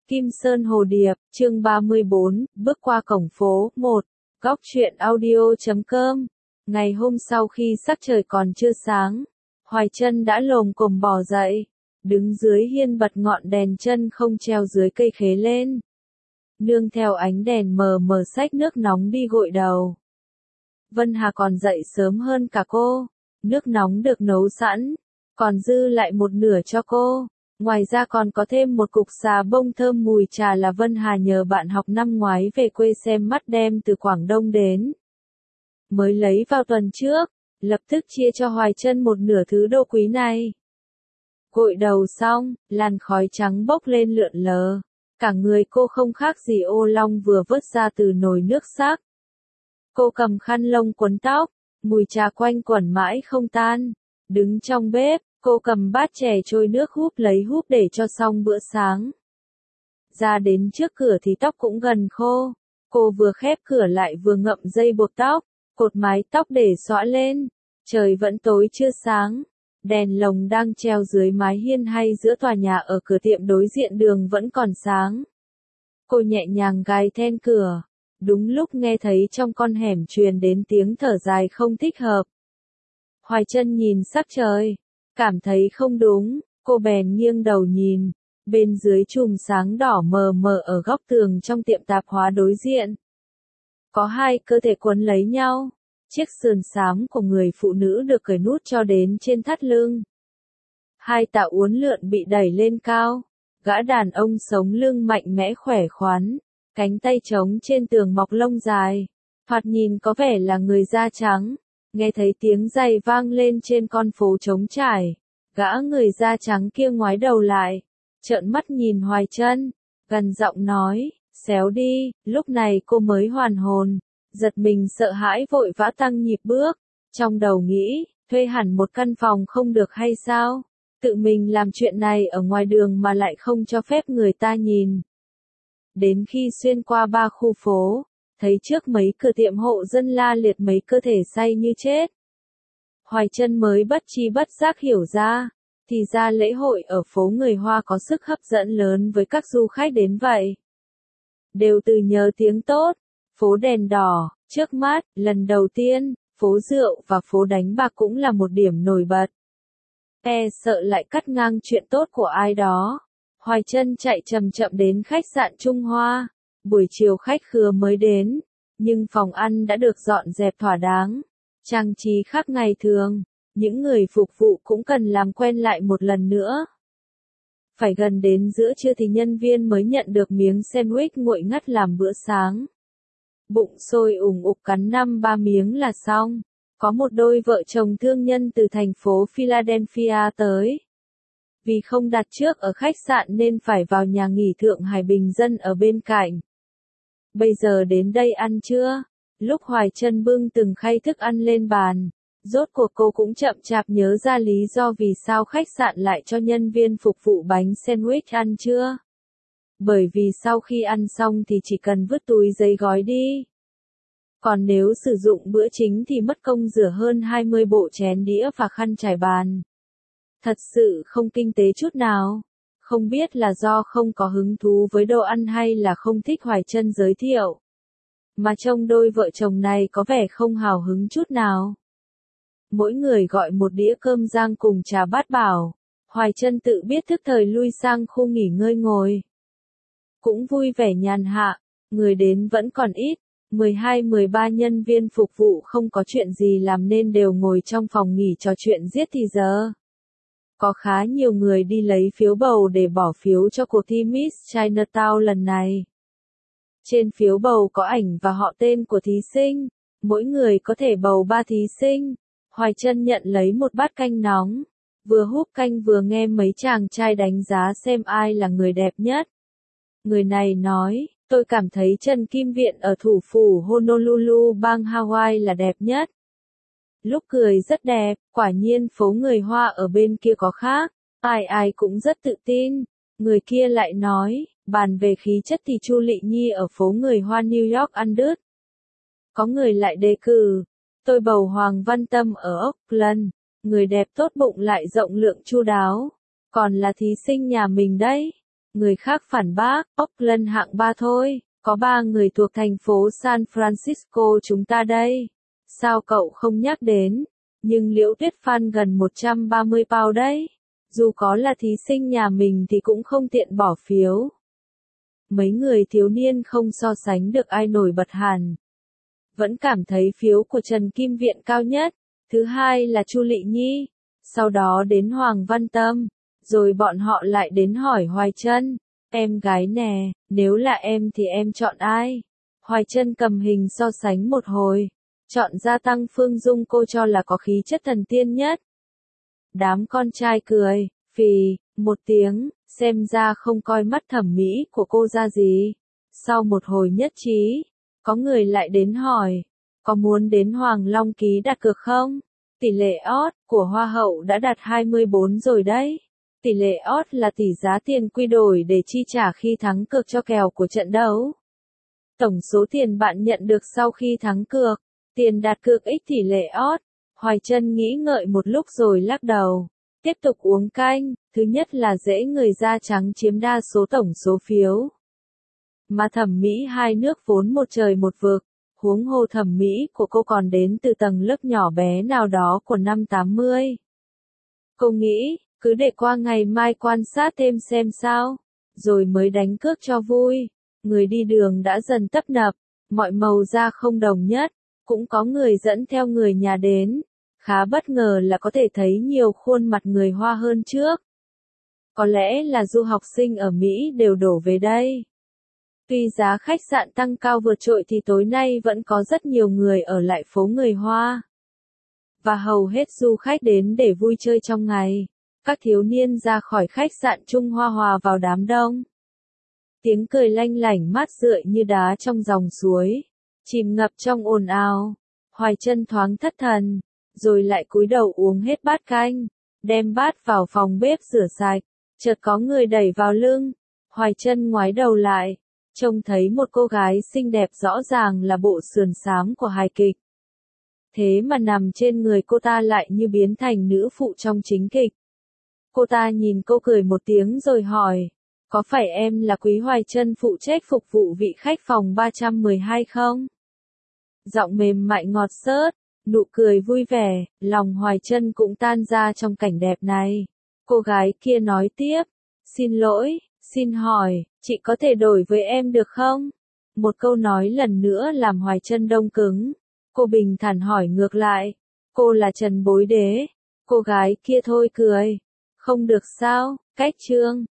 Kim Sơn Hồ Điệp, chương 34, bước qua cổng phố, 1. Góc truyện audio.com. Ngày hôm sau khi sắc trời còn chưa sáng, Hoài Trân đã lồm cồm bò dậy, đứng dưới hiên bật ngọn đèn chân không treo dưới cây khế lên. Nương theo ánh đèn mờ mờ xách nước nóng đi gội đầu. Vân Hà còn dậy sớm hơn cả cô, nước nóng được nấu sẵn, còn dư lại một nửa cho cô. Ngoài ra còn có thêm một cục xà bông thơm mùi trà là Vân Hà nhờ bạn học năm ngoái về quê xem mắt đem từ Quảng Đông đến. Mới lấy vào tuần trước, lập tức chia cho Hoài Trân một nửa thứ đồ quý này. Gội đầu xong, làn khói trắng bốc lên lượn lờ. Cả người cô không khác gì ô long vừa vớt ra từ nồi nước sắc. Cô cầm khăn lông quấn tóc, mùi trà quanh quẩn mãi không tan. Đứng trong bếp, cô cầm bát chè trôi nước húp lấy húp để cho xong bữa sáng. Ra đến trước cửa thì tóc cũng gần khô. Cô vừa khép cửa lại vừa ngậm dây buộc tóc, cột mái tóc để xõa lên. Trời vẫn tối chưa sáng. Đèn lồng đang treo dưới mái hiên hay giữa tòa nhà ở cửa tiệm đối diện đường vẫn còn sáng. Cô nhẹ nhàng gài then cửa. Đúng lúc nghe thấy trong con hẻm truyền đến tiếng thở dài không thích hợp. Hoài Trân nhìn sắc trời, cảm thấy không đúng, cô bèn nghiêng đầu nhìn. Bên dưới chùm sáng đỏ mờ mờ ở góc tường trong tiệm tạp hóa đối diện. Có hai cơ thể quấn lấy nhau. Chiếc sườn xám của người phụ nữ được cởi nút cho đến trên thắt lưng. Hai tạ uốn lượn bị đẩy lên cao. Gã đàn ông sống lưng mạnh mẽ khỏe khoắn. Cánh tay trống trên tường mọc lông dài. Thoạt nhìn có vẻ là người da trắng. Nghe thấy tiếng giày vang lên trên con phố trống trải. Gã người da trắng kia ngoái đầu lại. Trợn mắt nhìn Hoài Trân. Gần giọng nói, xéo đi. Lúc này cô mới hoàn hồn. Giật mình sợ hãi vội vã tăng nhịp bước. Trong đầu nghĩ, thuê hẳn một căn phòng không được hay sao? Tự mình làm chuyện này ở ngoài đường mà lại không cho phép người ta nhìn. Đến khi xuyên qua 3 khu phố, thấy trước mấy cửa tiệm hộ dân la liệt mấy cơ thể say như chết. Hoài Trân mới bất tri bất giác hiểu ra, thì ra lễ hội ở phố người Hoa có sức hấp dẫn lớn với các du khách đến vậy. Đều từ nhờ tiếng tốt, phố đèn đỏ, trước mắt, lần đầu tiên, phố rượu và phố đánh bạc cũng là một điểm nổi bật. Sợ lại cắt ngang chuyện tốt của ai đó. Hoài Trân chạy chậm chậm đến khách sạn Trung Hoa. Buổi chiều khách khứa mới đến, nhưng phòng ăn đã được dọn dẹp thỏa đáng. Trang trí khác ngày thường, những người phục vụ cũng cần làm quen lại một lần nữa. Phải gần đến giữa trưa thì nhân viên mới nhận được miếng sandwich nguội ngắt làm bữa sáng. Bụng sôi ủng ục cắn 5-3 miếng là xong. Có một đôi vợ chồng thương nhân từ thành phố Philadelphia tới. Vì không đặt trước ở khách sạn nên phải vào nhà nghỉ Thượng Hải bình dân ở bên cạnh. Bây giờ đến đây ăn trưa. Lúc Hoài Trân bưng từng khay thức ăn lên bàn, rốt cuộc cô cũng chậm chạp nhớ ra lý do vì sao khách sạn lại cho nhân viên phục vụ bánh sandwich ăn trưa. Bởi vì sau khi ăn xong thì chỉ cần vứt túi giấy gói đi. Còn nếu sử dụng bữa chính thì mất công rửa hơn 20 bộ chén đĩa và khăn trải bàn. Thật sự không kinh tế chút nào. Không biết là do không có hứng thú với đồ ăn hay là không thích Hoài Trân giới thiệu. Mà trông đôi vợ chồng này có vẻ không hào hứng chút nào. Mỗi người gọi một đĩa cơm rang cùng trà bát bảo. Hoài Trân tự biết thức thời lui sang khu nghỉ ngơi ngồi. Cũng vui vẻ nhàn hạ, người đến vẫn còn ít. 12-13 nhân viên phục vụ không có chuyện gì làm nên đều ngồi trong phòng nghỉ trò chuyện giết thì giờ. Có khá nhiều người đi lấy phiếu bầu để bỏ phiếu cho cuộc thi Miss Chinatown lần này. Trên phiếu bầu có ảnh và họ tên của thí sinh. Mỗi người có thể bầu 3 thí sinh. Hoài Trân nhận lấy một bát canh nóng. Vừa húp canh vừa nghe mấy chàng trai đánh giá xem ai là người đẹp nhất. Người này nói, tôi cảm thấy Trần Kim Viện ở thủ phủ Honolulu bang Hawaii là đẹp nhất. Lúc cười rất đẹp, quả nhiên phố người Hoa ở bên kia có khác. Ai ai cũng rất tự tin. Người kia lại nói, bàn về khí chất thì Chu Lị Nhi ở phố người Hoa New York ăn đứt. Có người lại đề cử, tôi bầu Hoàng Văn Tâm ở Oakland. Người đẹp tốt bụng lại rộng lượng chu đáo. Còn là thí sinh nhà mình đấy. Người khác phản bác, Oakland hạng 3 thôi, có 3 người thuộc thành phố San Francisco chúng ta đây. Sao cậu không nhắc đến? Nhưng Liễu Tuyết Phan gần 130 pound đấy. Dù có là thí sinh nhà mình thì cũng không tiện bỏ phiếu. Mấy người thiếu niên không so sánh được ai nổi bật hẳn. Vẫn cảm thấy phiếu của Trần Kim Viện cao nhất. Thứ hai là Chu Lị Nhi. Sau đó đến Hoàng Văn Tâm. Rồi bọn họ lại đến hỏi Hoài Trân. Em gái nè, nếu là em thì em chọn ai? Hoài Trân cầm hình so sánh một hồi. Chọn ra Tăng Phương Dung cô cho là có khí chất thần tiên nhất. Đám con trai cười, phì, một tiếng, xem ra không coi mắt thẩm mỹ của cô ra gì. Sau một hồi nhất trí, có người lại đến hỏi, có muốn đến Hoàng Long ký đặt cược không? Tỷ lệ odds của Hoa hậu đã đạt 24 rồi đấy. Tỷ lệ odds là tỷ giá tiền quy đổi để chi trả khi thắng cược cho kèo của trận đấu. Tổng số tiền bạn nhận được sau khi thắng cược, tiền đặt cược x tỷ lệ odds. Hoài Trân nghĩ ngợi một lúc rồi lắc đầu. Tiếp tục uống canh, thứ nhất là dễ người da trắng chiếm đa số tổng số phiếu. Mà thẩm mỹ hai nước vốn một trời một vực, huống hồ thẩm mỹ của cô còn đến từ tầng lớp nhỏ bé nào đó của năm 80. Cô nghĩ, cứ để qua ngày mai quan sát thêm xem sao, rồi mới đánh cược cho vui. Người đi đường đã dần tấp nập, mọi màu da không đồng nhất, cũng có người dẫn theo người nhà đến. Khá bất ngờ là có thể thấy nhiều khuôn mặt người Hoa hơn trước. Có lẽ là du học sinh ở Mỹ đều đổ về đây. Tuy giá khách sạn tăng cao vượt trội thì tối nay vẫn có rất nhiều người ở lại phố người Hoa. Và hầu hết du khách đến để vui chơi trong ngày. Các thiếu niên ra khỏi khách sạn Trung Hoa hòa vào đám đông. Tiếng cười lanh lảnh mát rượi như đá trong dòng suối. Chìm ngập trong ồn ào. Hoài Trân thoáng thất thần. Rồi lại cúi đầu uống hết bát canh. Đem bát vào phòng bếp rửa sạch. Chợt có người đẩy vào lưng. Hoài Trân ngoái đầu lại. Trông thấy một cô gái xinh đẹp rõ ràng là bộ sườn xám của hài kịch. Thế mà nằm trên người cô ta lại như biến thành nữ phụ trong chính kịch. Cô ta nhìn cô cười một tiếng rồi hỏi. Có phải em là Quý Hoài Trân phụ trách phục vụ vị khách phòng 312 không? Giọng mềm mại ngọt xớt, nụ cười vui vẻ, lòng Hoài Trân cũng tan ra trong cảnh đẹp này. Cô gái kia nói tiếp. Xin lỗi, xin hỏi, chị có thể đổi với em được không? Một câu nói lần nữa làm Hoài Trân đông cứng. Cô bình thản hỏi ngược lại. Cô là Trần Bối Đế. Cô gái kia thôi cười. Không được sao, cách chương.